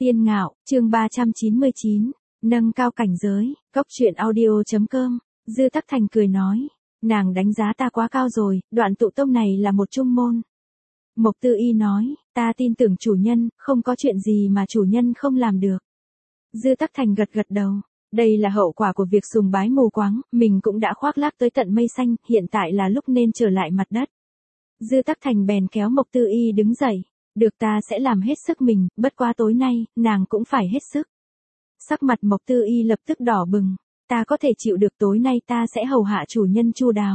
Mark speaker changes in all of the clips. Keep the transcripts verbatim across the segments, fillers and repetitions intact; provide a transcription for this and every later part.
Speaker 1: Tiên Ngạo, chương ba trăm chín mươi chín, nâng cao cảnh giới, cốc truyện audio.com, Dư Tắc Thành cười nói, nàng đánh giá ta quá cao rồi, đoạn tụ tông này là một trung môn. Mộc Tư Y nói, ta tin tưởng chủ nhân, không có chuyện gì mà chủ nhân không làm được. Dư Tắc Thành gật gật đầu, đây là hậu quả của việc sùng bái mù quáng, mình cũng đã khoác lác tới tận mây xanh, hiện tại là lúc nên trở lại mặt đất. Dư Tắc Thành bèn kéo Mộc Tư Y đứng dậy. Được, ta sẽ làm hết sức mình, bất quá tối nay, nàng cũng phải hết sức. Sắc mặt Mộc Tư Y lập tức đỏ bừng, ta có thể chịu được, tối nay ta sẽ hầu hạ chủ nhân chu đáo.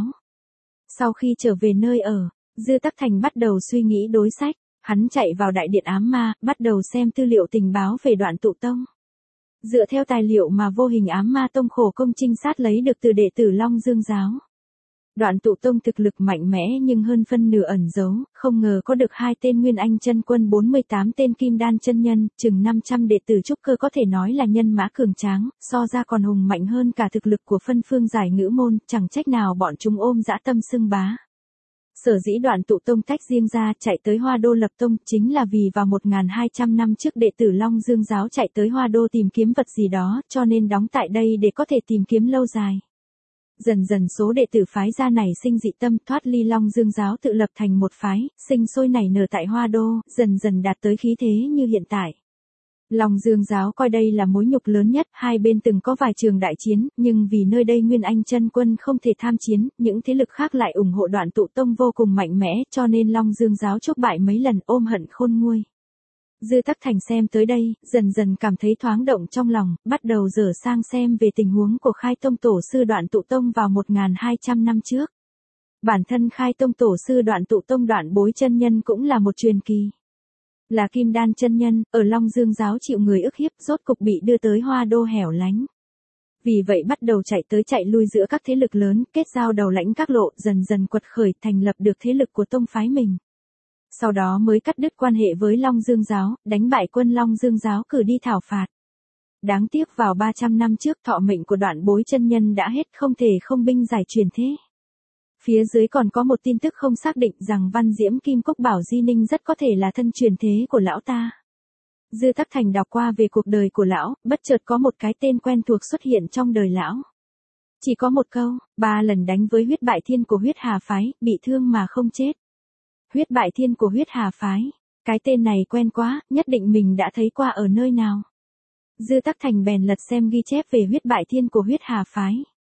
Speaker 1: Sau khi trở về nơi ở, Dư Tắc Thành bắt đầu suy nghĩ đối sách, hắn chạy vào đại điện ám ma, bắt đầu xem tư liệu tình báo về đoạn tụ tông. Dựa theo tài liệu mà vô hình ám ma tông khổ công trinh sát lấy được từ đệ tử Long Dương giáo. Đoạn tụ tông thực lực mạnh mẽ nhưng hơn phân nửa ẩn giấu, không ngờ có được hai tên Nguyên Anh chân quân, bốn mươi tám tên Kim Đan chân nhân, chừng năm trăm đệ tử trúc cơ, có thể nói là nhân mã cường tráng, so ra còn hùng mạnh hơn cả thực lực của phân phương giải ngữ môn, chẳng trách nào bọn chúng ôm dã tâm xưng bá. Sở dĩ đoạn tụ tông tách riêng ra chạy tới Hoa Đô lập tông chính là vì vào một nghìn hai trăm năm trước đệ tử Long Dương giáo chạy tới Hoa Đô tìm kiếm vật gì đó, cho nên đóng tại đây để có thể tìm kiếm lâu dài. Dần dần số đệ tử phái gia này sinh dị tâm, thoát ly Long Dương giáo tự lập thành một phái, sinh sôi nảy nở tại Hoa Đô, dần dần đạt tới khí thế như hiện tại. Long Dương giáo coi đây là mối nhục lớn nhất, hai bên từng có vài trường đại chiến, nhưng vì nơi đây Nguyên Anh chân quân không thể tham chiến, những thế lực khác lại ủng hộ đoạn tụ tông vô cùng mạnh mẽ, cho nên Long Dương giáo chốt bại mấy lần, ôm hận khôn nguôi. Dư Tắc Thành xem tới đây, dần dần cảm thấy thoáng động trong lòng, bắt đầu dở sang xem về tình huống của Khai Tông tổ sư đoạn tụ tông vào một nghìn hai trăm năm trước. Bản thân Khai Tông tổ sư đoạn tụ tông Đoạn Bối chân nhân cũng là một truyền kỳ. Là Kim Đan chân nhân, ở Long Dương giáo chịu người ức hiếp, rốt cục bị đưa tới Hoa Đô hẻo lánh. Vì vậy bắt đầu chạy tới chạy lui giữa các thế lực lớn, kết giao đầu lãnh các lộ, dần dần quật khởi, thành lập được thế lực của tông phái mình. Sau đó mới cắt đứt quan hệ với Long Dương giáo, đánh bại quân Long Dương giáo cử đi thảo phạt. Đáng tiếc vào ba trăm năm trước thọ mệnh của Đoạn Bối chân nhân đã hết, không thể không binh giải truyền thế. Phía dưới còn có một tin tức không xác định rằng Văn Diễm Kim Cốc Bảo Di Ninh rất có thể là thân truyền thế của lão ta. Dư Tắc Thành đọc qua về cuộc đời của lão, bất chợt có một cái tên quen thuộc xuất hiện trong đời lão. Chỉ có một câu, ba lần đánh với Huyết Bại Thiên của Huyết Hà phái, bị thương mà không chết. Huyết Bại Thiên của Huyết Hà phái, cái tên này quen quá, nhất định mình đã thấy qua ở nơi nào. Dư Tắc Thành bèn lật xem ghi chép về Huyết Bại Thiên của Huyết Hà phái.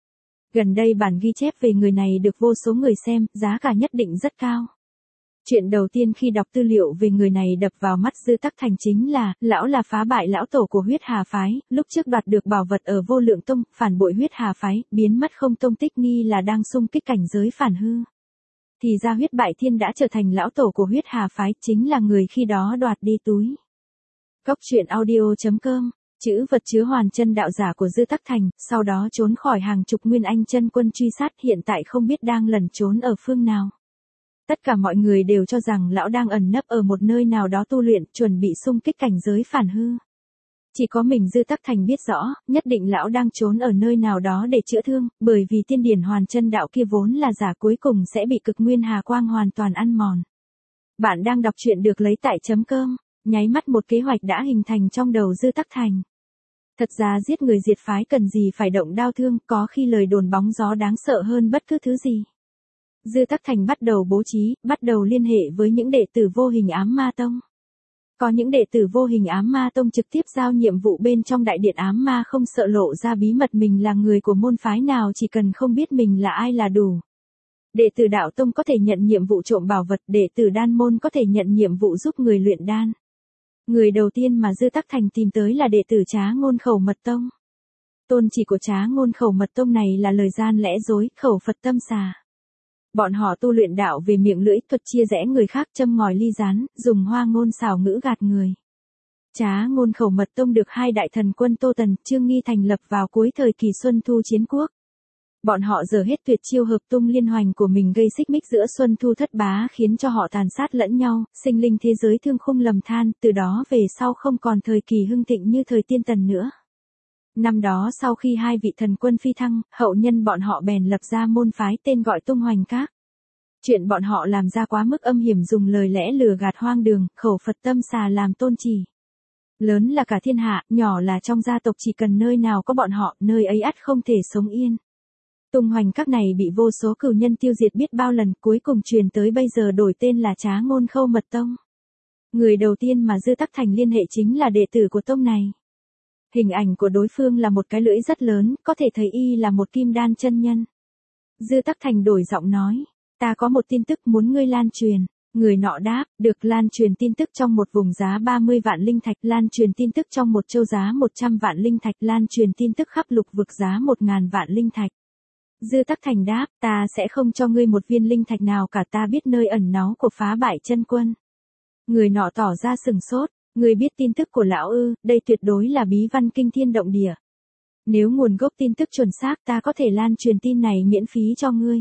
Speaker 1: Gần đây bản ghi chép về người này được vô số người xem, giá cả nhất định rất cao. Chuyện đầu tiên khi đọc tư liệu về người này đập vào mắt Dư Tắc Thành chính là, lão là phá bại lão tổ của Huyết Hà phái, lúc trước đoạt được bảo vật ở Vô Lượng Tông, phản bội Huyết Hà phái, biến mất không tông tích, nghi là đang xung kích cảnh giới phản hư. Thì ra Huyết Bại Thiên đã trở thành lão tổ của Huyết Hà phái, chính là người khi đó đoạt đi túi. Cốc truyện audio.com, chữ vật chứa hoàn chân đạo giả của Dư Tắc Thành, sau đó trốn khỏi hàng chục Nguyên Anh chân quân truy sát, hiện tại không biết đang lẩn trốn ở phương nào. Tất cả mọi người đều cho rằng lão đang ẩn nấp ở một nơi nào đó tu luyện, chuẩn bị xung kích cảnh giới phản hư. Chỉ có mình Dư Tắc Thành biết rõ, nhất định lão đang trốn ở nơi nào đó để chữa thương, bởi vì tiên điển hoàn chân đạo kia vốn là giả, cuối cùng sẽ bị cực nguyên hà quang hoàn toàn ăn mòn. Bạn đang đọc truyện được lấy tại chấm com, nháy mắt một kế hoạch đã hình thành trong đầu Dư Tắc Thành. Thật ra giết người diệt phái cần gì phải động đao thương, có khi lời đồn bóng gió đáng sợ hơn bất cứ thứ gì. Dư Tắc Thành bắt đầu bố trí, bắt đầu liên hệ với những đệ tử vô hình ám ma tông. Có những đệ tử vô hình ám ma tông trực tiếp giao nhiệm vụ bên trong đại điện ám ma, không sợ lộ ra bí mật mình là người của môn phái nào, chỉ cần không biết mình là ai là đủ. Đệ tử đạo tông có thể nhận nhiệm vụ trộm bảo vật, đệ tử đan môn có thể nhận nhiệm vụ giúp người luyện đan. Người đầu tiên mà Dư Tắc Thành tìm tới là đệ tử Trá Ngôn Khẩu Mật Tông. Tôn chỉ của Trá Ngôn Khẩu Mật Tông này là lời gian lẽ dối, khẩu Phật tâm xà. Bọn họ tu luyện đạo về miệng lưỡi, thuật chia rẽ người khác, châm ngòi ly gián, dùng hoa ngôn xảo ngữ gạt người. Trá Ngôn Khẩu Mật Tông được hai đại thần quân Tô Tần, Trương Nghi thành lập vào cuối thời kỳ Xuân Thu chiến quốc. Bọn họ giờ hết tuyệt chiêu hợp tung liên hoành của mình, gây xích mích giữa Xuân Thu thất bá, khiến cho họ tàn sát lẫn nhau, sinh linh thế giới thương khung lầm than, từ đó về sau không còn thời kỳ hưng thịnh như thời tiên tần nữa. Năm đó sau khi hai vị thần quân phi thăng, hậu nhân bọn họ bèn lập ra môn phái tên gọi Tung Hoành Các. Chuyện bọn họ làm ra quá mức âm hiểm, dùng lời lẽ lừa gạt hoang đường, khẩu Phật tâm xà làm tôn chỉ. Lớn là cả thiên hạ, nhỏ là trong gia tộc, chỉ cần nơi nào có bọn họ, nơi ấy ắt không thể sống yên. Tung hoành các này bị vô số cửu nhân tiêu diệt biết bao lần, cuối cùng truyền tới bây giờ đổi tên là Trá Ngôn Khâu Mật Tông. Người đầu tiên mà Dư Tắc Thành liên hệ chính là đệ tử của tông này. Hình ảnh của đối phương là một cái lưỡi rất lớn, có thể thấy y là một kim đan chân nhân. Dư Tắc Thành đổi giọng nói, ta có một tin tức muốn ngươi lan truyền. Người nọ đáp, được. Lan truyền tin tức trong một vùng giá ba mươi vạn linh thạch, lan truyền tin tức trong một châu giá một trăm vạn linh thạch, lan truyền tin tức khắp lục vực giá một ngàn vạn linh thạch. Dư Tắc Thành đáp, ta sẽ không cho ngươi một viên linh thạch nào cả, ta biết nơi ẩn náu của Phá Bại Chân Quân. Người nọ tỏ ra sừng sốt, ngươi biết tin tức của lão ư? Đây tuyệt đối là bí văn kinh thiên động địa. Nếu nguồn gốc tin tức chuẩn xác, ta có thể lan truyền tin này miễn phí cho ngươi.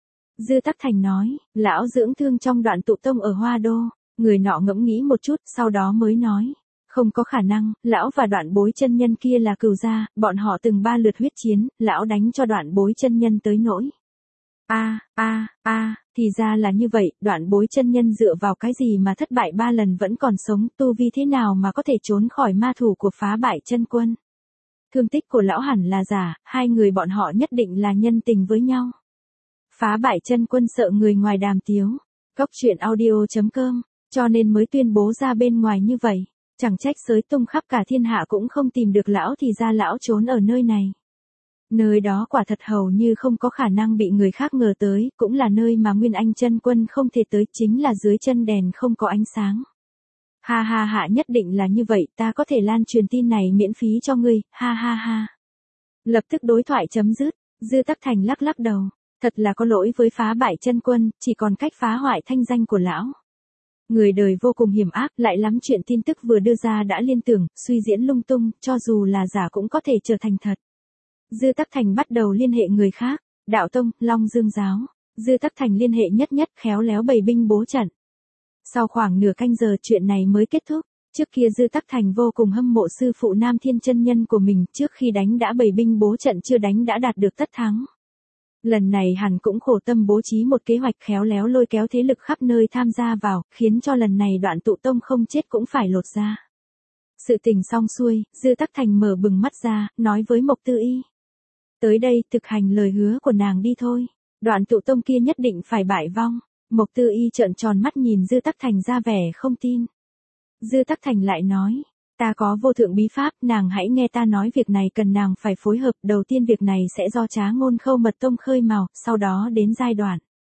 Speaker 1: Dư Tắc Thành nói, lão dưỡng thương trong Đoạn Tụ Tông ở Hoa Đô. Người nọ ngẫm nghĩ một chút, sau đó mới nói, không có khả năng, lão và Đoạn Bối chân nhân kia là cừu gia, bọn họ từng ba lượt huyết chiến, lão đánh cho Đoạn Bối chân nhân tới nỗi. A, a, a, thì ra là như vậy, Đoạn Bối chân nhân dựa vào cái gì mà thất bại ba lần vẫn còn sống, tu vi thế nào mà có thể trốn khỏi ma thủ của Phá Bại Chân Quân? Thương tích của lão hẳn là giả, hai người bọn họ nhất định là nhân tình với nhau. Phá Bại Chân Quân sợ người ngoài đàm tiếu. Cốc truyện audio chấm com, cho nên mới tuyên bố ra bên ngoài như vậy. Chẳng trách xới tung khắp cả thiên hạ cũng không tìm được lão, thì ra lão trốn ở nơi này. Nơi đó quả thật hầu như không có khả năng bị người khác ngờ tới, cũng là nơi mà Nguyên Anh Chân Quân không thể tới, chính là dưới chân đèn không có ánh sáng. Ha ha ha, nhất định là như vậy, ta có thể lan truyền tin này miễn phí cho ngươi, ha ha ha. Lập tức đối thoại chấm dứt, Dư Tắc Thành lắc lắc đầu. Thật là có lỗi với Phá Bại Chân Quân, chỉ còn cách phá hoại thanh danh của lão. Người đời vô cùng hiểm ác, lại lắm chuyện tin tức vừa đưa ra đã liên tưởng, suy diễn lung tung, cho dù là giả cũng có thể trở thành thật. Dư Tắc Thành bắt đầu liên hệ người khác, Đạo Tông, Long Dương Giáo. Dư Tắc Thành liên hệ nhất nhất, khéo léo bày binh bố trận. Sau khoảng nửa canh giờ chuyện này mới kết thúc. Trước kia Dư Tắc Thành vô cùng hâm mộ sư phụ Nam Thiên chân nhân của mình, trước khi đánh đã bày binh bố trận, chưa đánh đã đạt được tất thắng. Lần này hắn cũng khổ tâm bố trí một kế hoạch khéo léo lôi kéo thế lực khắp nơi tham gia vào, khiến cho lần này Đoạn Tụ Tông không chết cũng phải lột ra. Sự tình xong xuôi, Dư Tắc Thành mở bừng mắt ra, nói với Mộc Tư Y. Tới đây, thực hành lời hứa của nàng đi thôi. Đoạn Tụ Tông kia nhất định phải bại vong. Mộc Tư Y trợn tròn mắt nhìn Dư Tắc Thành ra vẻ không tin. Dư Tắc Thành lại nói. Ta có vô thượng bí pháp, nàng hãy nghe ta nói, việc này cần nàng phải phối hợp, đầu tiên việc này sẽ do Trá Ngôn Khâu Mật Tông khơi mào, sau đó đến giai đoạn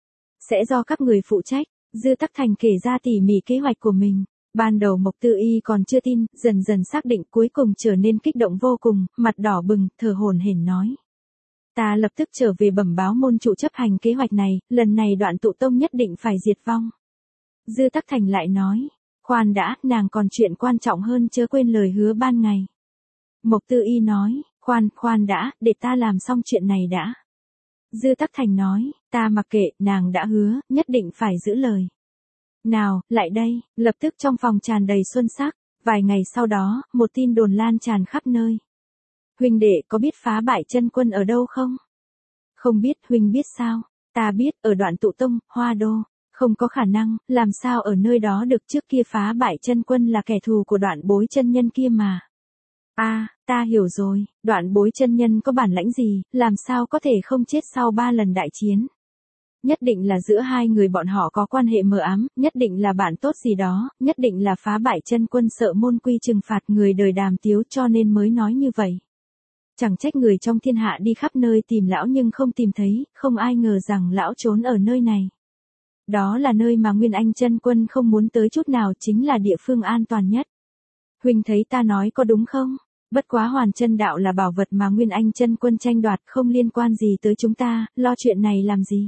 Speaker 1: sẽ do các người phụ trách. Dư Tắc Thành kể ra tỉ mỉ kế hoạch của mình. Ban đầu Mộc Tư Y còn chưa tin, dần dần xác định, cuối cùng trở nên kích động vô cùng, mặt đỏ bừng, thở hổn hển nói. Ta lập tức trở về bẩm báo môn chủ chấp hành kế hoạch này, lần này Đoạn Tụ Tông nhất định phải diệt vong. Dư Tắc Thành lại nói. Khoan đã, nàng còn chuyện quan trọng hơn, chớ quên lời hứa ban ngày. Mộc Tư Y nói, khoan, khoan đã, để ta làm xong chuyện này đã. Dư Tắc Thành nói, ta mặc kệ, nàng đã hứa, nhất định phải giữ lời. Nào, lại đây, lập tức trong phòng tràn đầy xuân sắc. Vài ngày sau đó, một tin đồn lan tràn khắp nơi. Huynh đệ có biết Phá Bại Chân Quân ở đâu không? Không biết, huynh biết sao? Ta biết, ở Đoạn Tụ Tông, Hoa Đô. Không có khả năng, làm sao ở nơi đó được, trước kia Phá Bại Chân Quân là kẻ thù của Đoạn Bối chân nhân kia mà. A, à, ta hiểu rồi, Đoạn Bối chân nhân có bản lãnh gì, làm sao có thể không chết sau ba lần đại chiến. Nhất định là giữa hai người bọn họ có quan hệ mờ ám, nhất định là bạn tốt gì đó, nhất định là Phá Bại Chân Quân sợ môn quy trừng phạt người đời đàm tiếu cho nên mới nói như vậy. Chẳng trách người trong thiên hạ đi khắp nơi tìm lão nhưng không tìm thấy, không ai ngờ rằng lão trốn ở nơi này. Đó là nơi mà Nguyên Anh Chân Quân không muốn tới chút nào, chính là địa phương an toàn nhất. Huynh thấy ta nói có đúng không? Bất quá Hoàn Chân Đạo là bảo vật mà Nguyên Anh Chân Quân tranh đoạt, không liên quan gì tới chúng ta, lo chuyện này làm gì?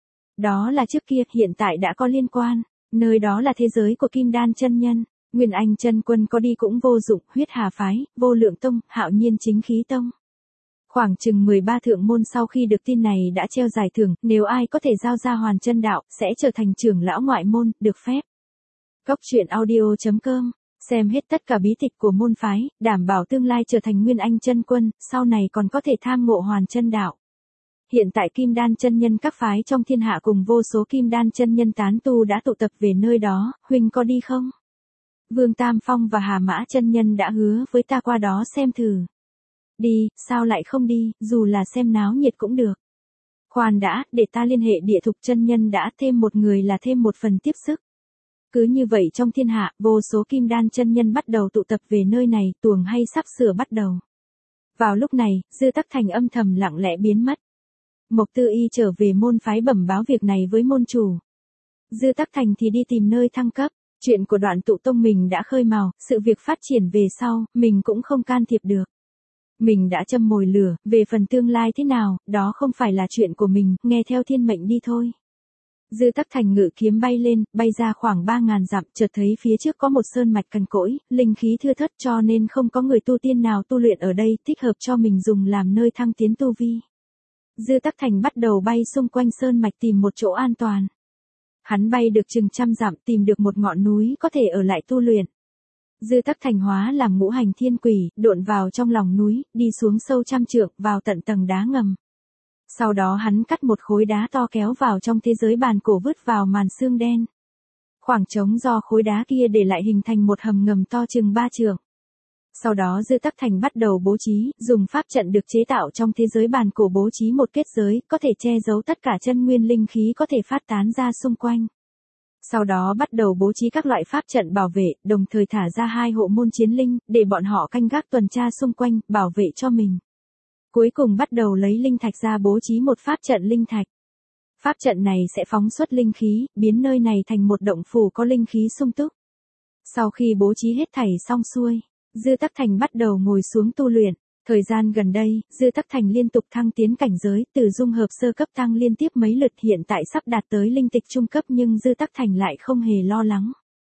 Speaker 1: Đó là trước kia, hiện tại đã có liên quan. Nơi đó là thế giới của Kim Đan chân nhân. Nguyên Anh Chân Quân có đi cũng vô dụng, Huyết Hà phái, Vô Lượng Tông, Hạo Nhiên Chính Khí Tông. Khoảng chừng mười ba thượng môn sau khi được tin này đã treo giải thưởng, nếu ai có thể giao ra Hoàn Chân Đạo, sẽ trở thành trưởng lão ngoại môn, được phép. Cốc truyện audio chấm com, xem hết tất cả bí tịch của môn phái, đảm bảo tương lai trở thành Nguyên Anh Chân Quân, sau này còn có thể tham ngộ Hoàn Chân Đạo. Hiện tại Kim Đan chân nhân các phái trong thiên hạ cùng vô số Kim Đan chân nhân tán tu đã tụ tập về nơi đó, huynh có đi không? Vương Tam Phong và Hà Mã chân nhân đã hứa với ta qua đó xem thử. Đi, sao lại không đi, dù là xem náo nhiệt cũng được. Khoan đã, để ta liên hệ Địa Thục chân nhân đã, thêm một người là thêm một phần tiếp sức. Cứ như vậy trong thiên hạ, vô số kim đan chân nhân bắt đầu tụ tập về nơi này, tuồng hay sắp sửa bắt đầu. Vào lúc này, Dư Tắc Thành âm thầm lặng lẽ biến mất. Mộc Tư Y trở về môn phái bẩm báo việc này với môn chủ. Dư Tắc Thành thì đi tìm nơi thăng cấp. Chuyện của Đoạn Tụ Tông mình đã khơi mào, sự việc phát triển về sau, mình cũng không can thiệp được. Mình đã châm mồi lửa, về phần tương lai thế nào, đó không phải là chuyện của mình, nghe theo thiên mệnh đi thôi. Dư Tắc Thành ngự kiếm bay lên, bay ra khoảng ba ngàn dặm, chợt thấy phía trước có một sơn mạch cằn cỗi, linh khí thưa thớt cho nên không có người tu tiên nào tu luyện ở đây, thích hợp cho mình dùng làm nơi thăng tiến tu vi. Dư Tắc Thành bắt đầu bay xung quanh sơn mạch tìm một chỗ an toàn. Hắn bay được chừng trăm dặm tìm được một ngọn núi có thể ở lại tu luyện. Dư Tắc Thành hóa làm ngũ hành thiên quỷ, độn vào trong lòng núi, đi xuống sâu trăm trượng, vào tận tầng đá ngầm. Sau đó hắn cắt một khối đá to kéo vào trong thế giới bàn cổ vứt vào màn xương đen. Khoảng trống do khối đá kia để lại hình thành một hầm ngầm to chừng ba trượng. Sau đó Dư Tắc Thành bắt đầu bố trí, dùng pháp trận được chế tạo trong thế giới bàn cổ bố trí một kết giới, có thể che giấu tất cả chân nguyên linh khí có thể phát tán ra xung quanh. Sau đó bắt đầu bố trí các loại pháp trận bảo vệ, đồng thời thả ra hai hộ môn chiến linh, để bọn họ canh gác tuần tra xung quanh, bảo vệ cho mình. Cuối cùng bắt đầu lấy linh thạch ra bố trí một pháp trận linh thạch. Pháp trận này sẽ phóng xuất linh khí, biến nơi này thành một động phủ có linh khí sung túc. Sau khi bố trí hết thảy xong xuôi, Dư Tắc Thành bắt đầu ngồi xuống tu luyện. Thời gian gần đây, Dư Tắc Thành liên tục thăng tiến cảnh giới, từ dung hợp sơ cấp tăng liên tiếp mấy lượt, hiện tại sắp đạt tới linh tịch trung cấp nhưng Dư Tắc Thành lại không hề lo lắng.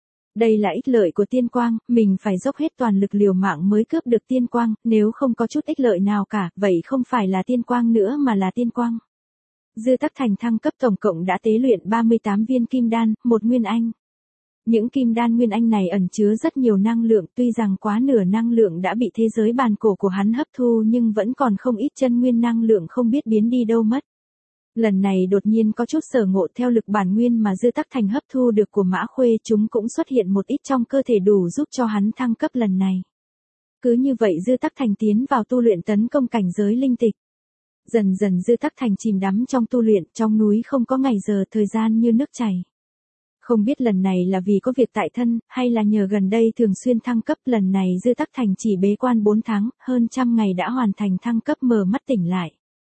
Speaker 1: Đây là ích lợi của tiên quang, mình phải dốc hết toàn lực liều mạng mới cướp được tiên quang, nếu không có chút ích lợi nào cả, vậy không phải là tiên quang nữa mà là tiên quang. Dư Tắc Thành thăng cấp tổng cộng đã tế luyện ba mươi tám viên kim đan, một nguyên anh. Những kim đan nguyên anh này ẩn chứa rất nhiều năng lượng, tuy rằng quá nửa năng lượng đã bị thế giới bàn cổ của hắn hấp thu nhưng vẫn còn không ít chân nguyên năng lượng không biết biến đi đâu mất. Lần này đột nhiên có chút sở ngộ theo lực bản nguyên mà Dư Tắc Thành hấp thu được của Mã Khuê, chúng cũng xuất hiện một ít trong cơ thể đủ giúp cho hắn thăng cấp lần này. Cứ như vậy Dư Tắc Thành tiến vào tu luyện tấn công cảnh giới linh tịch. Dần dần Dư Tắc Thành chìm đắm trong tu luyện, trong núi không có ngày giờ, thời gian như nước chảy. Không biết lần này là vì có việc tại thân, hay là nhờ gần đây thường xuyên thăng cấp, lần này Dư Tắc Thành chỉ bế quan bốn tháng, hơn trăm ngày đã hoàn thành thăng cấp, mở mắt tỉnh lại.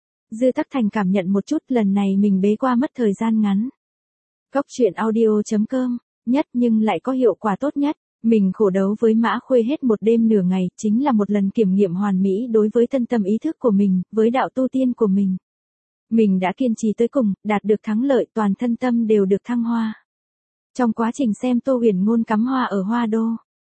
Speaker 1: Dư Tắc Thành cảm nhận một chút, lần này mình bế qua mất thời gian ngắn. Cốc truyện audio chấm com, nhất nhưng lại có hiệu quả tốt nhất. Mình khổ đấu với Mã Khuê hết một đêm nửa ngày, chính là một lần kiểm nghiệm hoàn mỹ đối với thân tâm ý thức của mình, với đạo tu tiên của mình. Mình đã kiên trì tới cùng, đạt được thắng lợi, toàn thân tâm đều được thăng hoa. Trong quá trình xem Tô Huyền Ngôn cắm hoa ở Hoa Đô,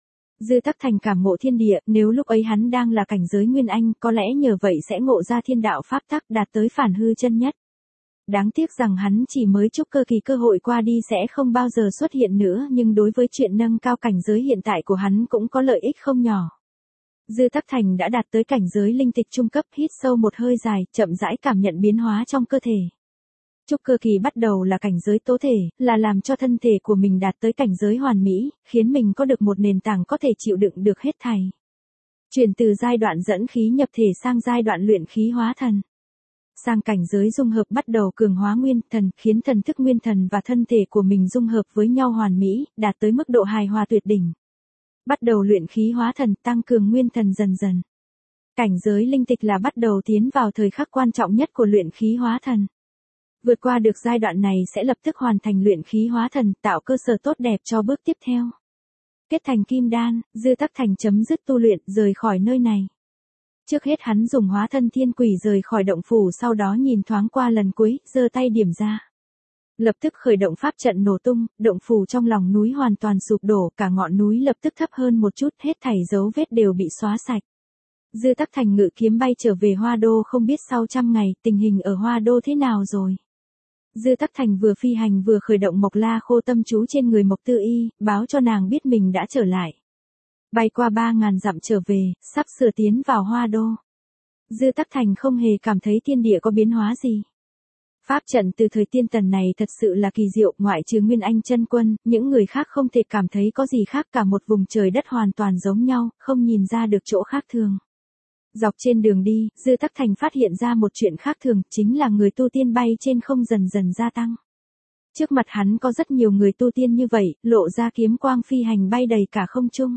Speaker 1: Dư Tắc Thành cảm ngộ thiên địa, nếu lúc ấy hắn đang là cảnh giới nguyên anh, có lẽ nhờ vậy sẽ ngộ ra thiên đạo pháp tắc, đạt tới phản hư chân nhất. Đáng tiếc rằng hắn chỉ mới trúc cơ kỳ, cơ hội qua đi sẽ không bao giờ xuất hiện nữa, nhưng đối với chuyện nâng cao cảnh giới hiện tại của hắn cũng có lợi ích không nhỏ. Dư Tắc Thành đã đạt tới cảnh giới linh tịch trung cấp, hít sâu một hơi dài, chậm rãi cảm nhận biến hóa trong cơ thể. Trúc cơ kỳ bắt đầu là cảnh giới tố thể, là làm cho thân thể của mình đạt tới cảnh giới hoàn mỹ, khiến mình có được một nền tảng có thể chịu đựng được hết thảy. Chuyển từ giai đoạn dẫn khí nhập thể sang giai đoạn luyện khí hóa thần. Sang cảnh giới dung hợp bắt đầu cường hóa nguyên thần, khiến thần thức nguyên thần và thân thể của mình dung hợp với nhau hoàn mỹ, đạt tới mức độ hài hòa tuyệt đỉnh. Bắt đầu luyện khí hóa thần, tăng cường nguyên thần dần dần. Cảnh giới linh tịch là bắt đầu tiến vào thời khắc quan trọng nhất của luyện khí hóa thần. Vượt qua được giai đoạn này sẽ lập tức hoàn thành luyện khí hóa thần, tạo cơ sở tốt đẹp cho bước tiếp theo. Kết thành kim đan, Dư Tắc Thành chấm dứt tu luyện, rời khỏi nơi này. Trước hết hắn dùng hóa thân thiên quỷ rời khỏi động phủ, sau đó nhìn thoáng qua lần cuối, giơ tay điểm ra. Lập tức khởi động pháp trận nổ tung, động phủ trong lòng núi hoàn toàn sụp đổ, cả ngọn núi lập tức thấp hơn một chút, hết thảy dấu vết đều bị xóa sạch. Dư Tắc Thành ngự kiếm bay trở về Hoa Đô, không biết sau trăm ngày, tình hình ở Hoa Đô thế nào rồi. Dư Tắc Thành vừa phi hành vừa khởi động Mộc La Khô tâm chú trên người Mộc Tư Y, báo cho nàng biết mình đã trở lại. Bay qua ba ngàn dặm trở về, sắp sửa tiến vào Hoa Đô. Dư Tắc Thành không hề cảm thấy thiên địa có biến hóa gì. Pháp trận từ thời tiên tần này thật sự là kỳ diệu, ngoại trừ Nguyên Anh chân quân, những người khác không thể cảm thấy có gì khác cả, một vùng trời đất hoàn toàn giống nhau, không nhìn ra được chỗ khác thường. Dọc trên đường đi, Dư Tắc Thành phát hiện ra một chuyện khác thường, chính là người tu tiên bay trên không dần dần gia tăng. Trước mặt hắn có rất nhiều người tu tiên như vậy, lộ ra kiếm quang phi hành bay đầy cả không trung.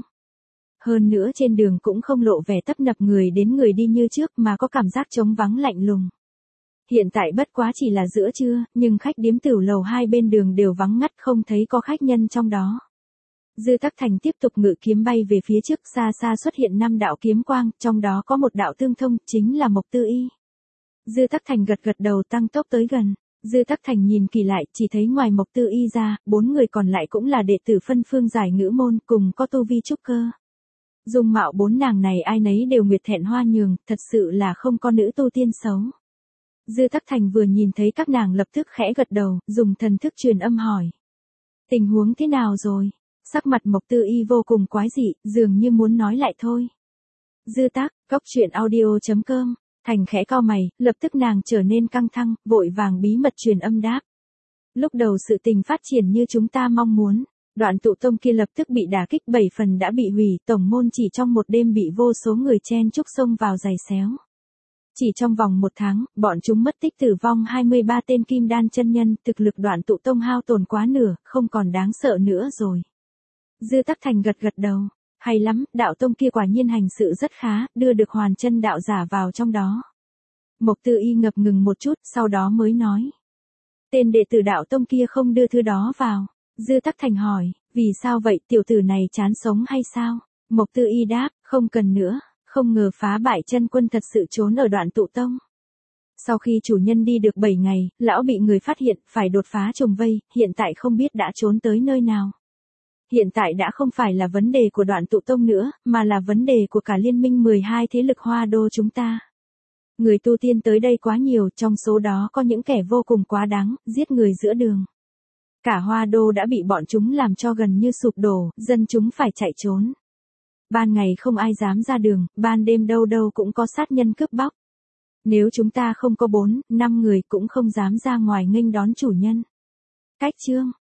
Speaker 1: Hơn nữa trên đường cũng không lộ vẻ tấp nập người đến người đi như trước mà có cảm giác trống vắng lạnh lùng. Hiện tại bất quá chỉ là giữa trưa, nhưng khách điếm tửu lầu hai bên đường đều vắng ngắt, không thấy có khách nhân trong đó. Dư Tắc Thành tiếp tục ngự kiếm bay về phía trước, xa xa xuất hiện năm đạo kiếm quang, trong đó có một đạo tương thông, chính là Mộc Tư Y. Dư Tắc Thành gật gật đầu tăng tốc tới gần. Dư Tắc Thành nhìn kỳ lại, chỉ thấy ngoài Mộc Tư Y ra, bốn người còn lại cũng là đệ tử phân phương giải ngữ môn, cùng có tu vi trúc cơ. Dung mạo bốn nàng này ai nấy đều nguyệt thẹn hoa nhường, thật sự là không có nữ tu tiên xấu. Dư Tắc Thành vừa nhìn thấy các nàng lập tức khẽ gật đầu, dùng thần thức truyền âm hỏi. Tình huống thế nào rồi? Sắc mặt Mộc Tư Y vô cùng quái dị, dường như muốn nói lại thôi. Dư Tác, cốc truyện audio chấm com. Thành khẽ cau mày, lập tức nàng trở nên căng thẳng, vội vàng bí mật truyền âm đáp. Lúc đầu sự tình phát triển như chúng ta mong muốn, Đoạn Tụ Tông kia lập tức bị đả kích, bảy phần đã bị hủy, tổng môn chỉ trong một đêm bị vô số người chen chúc xông vào giày xéo. Chỉ trong vòng một tháng, bọn chúng mất tích tử vong hai mươi ba tên kim đan chân nhân, thực lực Đoạn Tụ Tông hao tổn quá nửa, không còn đáng sợ nữa rồi. Dư Tắc Thành gật gật đầu. Hay lắm, đạo tông kia quả nhiên hành sự rất khá, đưa được hoàn chân đạo giả vào trong đó. Mộc Tư Y ngập ngừng một chút, sau đó mới nói. Tên đệ tử đạo tông kia không đưa thứ đó vào. Dư Tắc Thành hỏi, vì sao vậy, tiểu tử này chán sống hay sao? Mộc Tư Y đáp, không cần nữa, không ngờ phá bại chân quân thật sự trốn ở Đoạn Tụ Tông. Sau khi chủ nhân đi được bảy ngày, lão bị người phát hiện, phải đột phá trùng vây, hiện tại không biết đã trốn tới nơi nào. Hiện tại đã không phải là vấn đề của Đoạn Tụ Tông nữa, mà là vấn đề của cả liên minh mười hai thế lực Hoa Đô chúng ta. Người tu tiên tới đây quá nhiều, trong số đó có những kẻ vô cùng quá đáng, giết người giữa đường. Cả Hoa Đô đã bị bọn chúng làm cho gần như sụp đổ, dân chúng phải chạy trốn. Ban ngày không ai dám ra đường, ban đêm đâu đâu cũng có sát nhân cướp bóc. Nếu chúng ta không có bốn, năm người cũng không dám ra ngoài nghênh đón chủ nhân. Cách chương